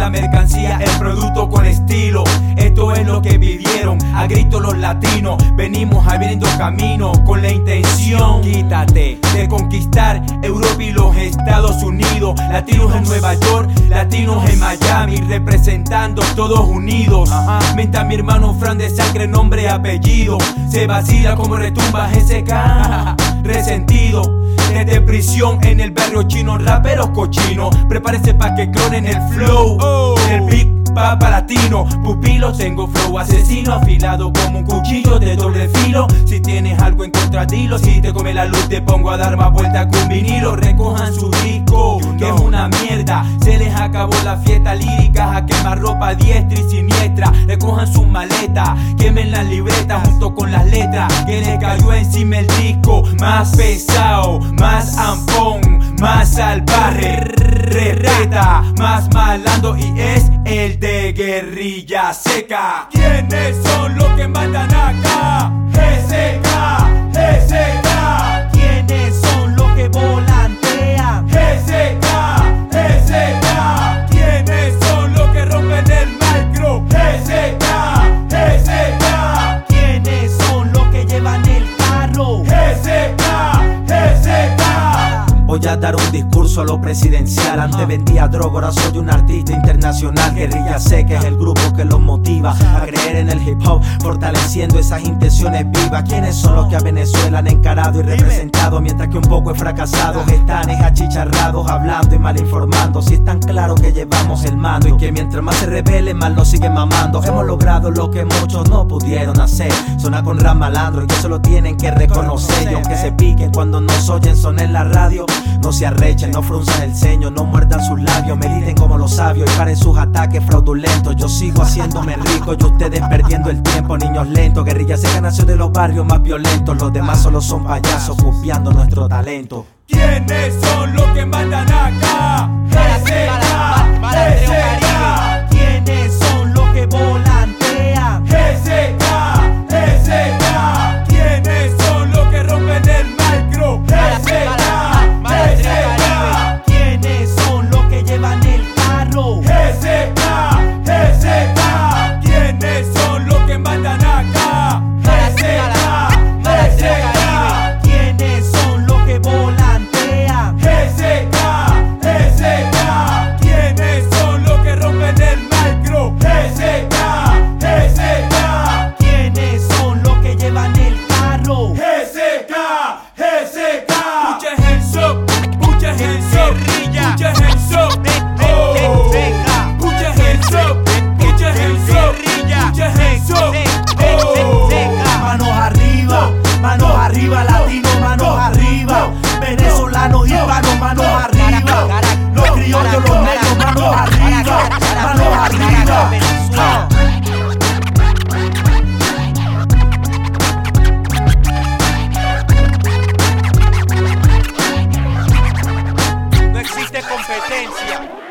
la mercancía, el producto con estilo. Esto es lo que vivieron a gritos los latinos. Venimos abriendo camino con la intención, quítate, de conquistar Europa y los Estados Unidos. Latinos en Nueva York, latinos en Miami, representando todos unidos. Mientras mi hermano Fran de sangre, nombre, apellido, se vacila como retumba SK. Resentido, desde prisión en el barrio chino, raperos cochinos, prepárese pa' que clonen el flow del Big Papa latino. Pupilo, tengo flow asesino, afilado como un cuchillo de doble filo. Si tienes algo en contra, dilo. Si te come la luz, te pongo a dar más vuelta con vinilo. Recojan su disco, que es una mierda. Se les acabó la fiesta lírica, a quemar ropa diestra y siniestra. Recojan sus maletas, quemen las libretas junto con las letras que les cayó encima el disco. Más pesado, más ampón, más salvaje, respeta, más malandro y es el de Guerrilla Seca. ¿Quiénes son los que mandan acá? GSK, GSK. ¿Quiénes son los que volantean? GSK, GSK. ¿Quiénes son los que rompen el micro? GSK, GSK. ¿Quiénes son los que llevan el carro? GSK, GSK. Voy a dar un discurso a lo presidencial. Antes vendía droga, ahora soy un artista internacional. Guerrilla Seca es el grupo que los motiva a creer en el hip hop, fortaleciendo esas intenciones vivas. ¿Quiénes son los que a Venezuela han encarado y representado? Mientras que un poco he fracasado, están achicharrados, hablando y mal informando. Si es tan claro que llevamos el mando y que mientras más se rebelen, más nos siguen mamando. Hemos logrado lo que muchos no pudieron hacer. Suena con rap malandro y que eso lo tienen que reconocer. Y aunque se piquen cuando nos oyen son en la radio, no se arrechen, no frunzan el ceño, no muerdan sus labios, mediten como los sabios y paren sus ataques fraudulentos. Yo sigo haciéndome rico y ustedes perdiendo el tiempo, niños lentos. Guerrilla Seca nació de los barrios más violentos. Los demás solo son payasos copiando nuestro talento. ¿Quiénes son los que mandan acá? GSK, GSK. ¿Quiénes son los que volantean? GSK, GSK. ¿Quiénes son los que rompen el micro? GSK. ¿Quiénes son los que llevan el carro? GSK, GSK. ¿Quiénes son los que mandan acá? GSK, GSK. ¿Quiénes son los que volantean? GSK, GSK. ¿Quiénes son los que rompen el micro? GSK, GSK. ¿Quiénes son los que llevan el carro? GSK, GSK. Put your hands up. Put your hands up, put your hands up, oh. Put your hands up, put your hands up, put your hands up, oh. Manos arriba, latinos, manos arriba. Venezolanos, hispanos, manos arriba. Los criollos, los negros, manos arriba, manos arriba. No existe competencia.